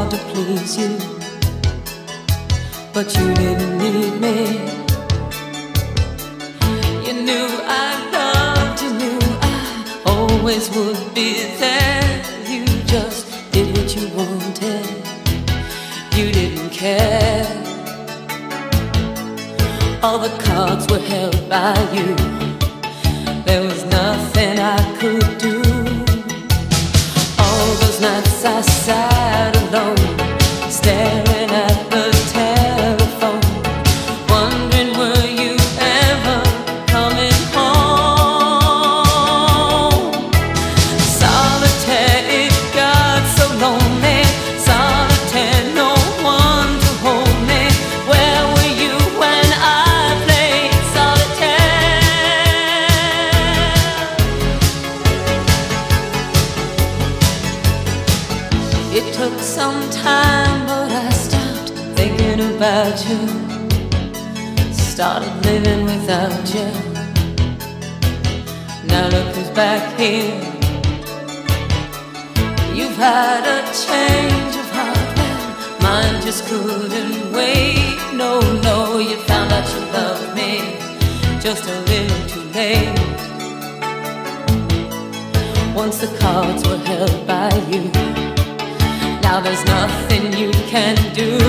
hard to please you, but you didn't need me. You knew I loved, you knew I always would be there. You just did what you wanted, you didn't care. All the cards were held by you, there was nothing I could do. All those nights I sat alone, staring at the telephone, wondering were you ever coming home. Solitaire, it got so lonely. Solitaire, no one to hold me. Where were you when I played solitaire? It took some time, but I stopped thinking about you, started living without you. Now look who's back here. You've had a change of heart, well, mine just couldn't wait. No, no, you found out you loved me just a little too late. Once the cards were held by you, now there's nothing you can do.